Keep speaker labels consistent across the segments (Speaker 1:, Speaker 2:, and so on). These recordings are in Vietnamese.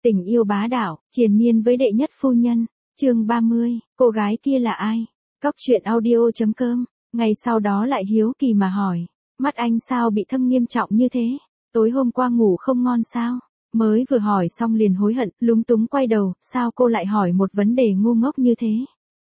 Speaker 1: Tình yêu bá đạo, triền miên với đệ nhất phu nhân. Chương 30, cô gái kia là ai? Cóc truyện audio.com. Ngày sau đó lại hiếu kỳ mà hỏi, mắt anh sao bị thâm nghiêm trọng như thế? Tối hôm qua ngủ không ngon sao? Mới vừa hỏi xong liền hối hận, lúng túng quay đầu, sao cô lại hỏi một vấn đề ngu ngốc như thế?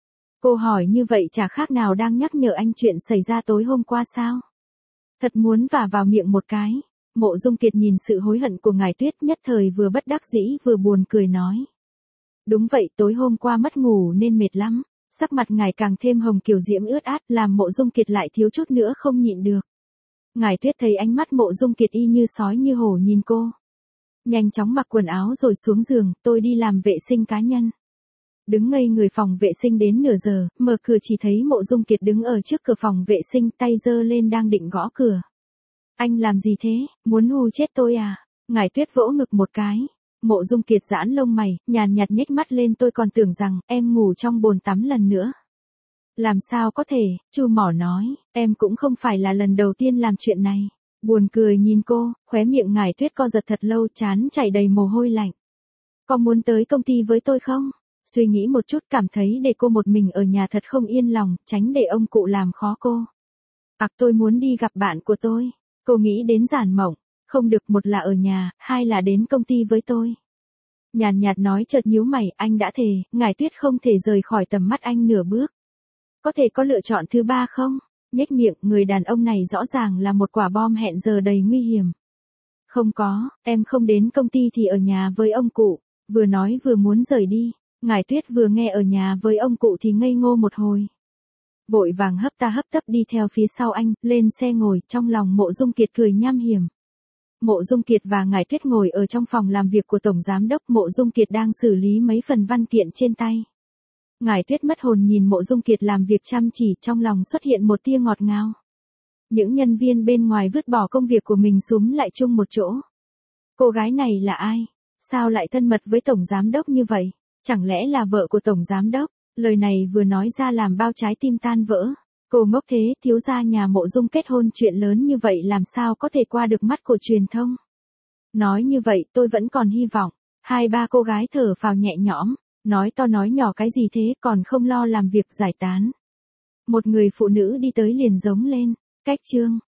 Speaker 1: Cô hỏi như vậy chả khác nào đang nhắc nhở anh chuyện xảy ra tối hôm qua sao? Thật muốn vả vào miệng một cái. Mộ Dung Kiệt nhìn sự hối hận của ngài Tuyết, nhất thời vừa bất đắc dĩ vừa buồn cười nói. Đúng vậy, tối hôm qua mất ngủ nên mệt lắm. Sắc mặt ngài càng thêm hồng kiều diễm ướt át, làm Mộ Dung Kiệt lại thiếu chút nữa không nhịn được. Ngài Tuyết thấy ánh mắt Mộ Dung Kiệt y như sói như hổ nhìn cô. Nhanh chóng mặc quần áo rồi xuống giường, tôi đi làm vệ sinh cá nhân. Đứng ngây người phòng vệ sinh đến nửa giờ, mở cửa chỉ thấy Mộ Dung Kiệt đứng ở trước cửa phòng vệ sinh, tay giơ lên đang định gõ cửa. Anh làm gì thế, muốn hù chết tôi à? Ngải Tuyết vỗ ngực một cái. Mộ Dung Kiệt giãn lông mày, nhàn nhạt nhếch mắt lên, tôi còn tưởng rằng em ngủ trong bồn tắm lần nữa. Làm sao có thể, Chu Mỏ nói, em cũng không phải là lần đầu tiên làm chuyện này. Buồn cười nhìn cô, khóe miệng Ngải Tuyết co giật thật lâu, trán chảy đầy mồ hôi lạnh. Có muốn tới công ty với tôi không? Suy nghĩ một chút cảm thấy để cô một mình ở nhà thật không yên lòng, tránh để ông cụ làm khó cô. Tôi muốn đi gặp bạn của tôi. Cô nghĩ đến Giản Mộng, không được, một là ở nhà, hai là đến công ty với tôi. Nhàn nhạt nói chợt nhíu mày, anh đã thề, Ngải Tuyết không thể rời khỏi tầm mắt anh nửa bước. Có thể có lựa chọn thứ ba không? Nhếch miệng, người đàn ông này rõ ràng là một quả bom hẹn giờ đầy nguy hiểm. Không có, em không đến công ty thì ở nhà với ông cụ. Vừa nói vừa muốn rời đi. Ngải Tuyết vừa nghe ở nhà với ông cụ thì ngây ngô một hồi. Vội vàng hấp ta hấp tấp đi theo phía sau anh, lên xe ngồi, trong lòng Mộ Dung Kiệt cười nham hiểm. Mộ Dung Kiệt và Ngải Tuyết ngồi ở trong phòng làm việc của Tổng Giám Đốc, Mộ Dung Kiệt đang xử lý mấy phần văn kiện trên tay. Ngải Tuyết mất hồn nhìn Mộ Dung Kiệt làm việc chăm chỉ, trong lòng xuất hiện một tia ngọt ngào. Những nhân viên bên ngoài vứt bỏ công việc của mình xúm lại chung một chỗ. Cô gái này là ai? Sao lại thân mật với Tổng Giám Đốc như vậy? Chẳng lẽ là vợ của Tổng Giám Đốc? Lời này vừa nói ra làm bao trái tim tan vỡ. Cô ngốc thế, thiếu gia nhà Mộ Dung kết hôn chuyện lớn như vậy làm sao có thể qua được mắt của truyền thông. Nói như vậy tôi vẫn còn hy vọng. Hai ba cô gái thở phào nhẹ nhõm. Nói to nói nhỏ cái gì thế, còn không lo làm việc giải tán. Một người phụ nữ đi tới liền giống lên. Cách chương.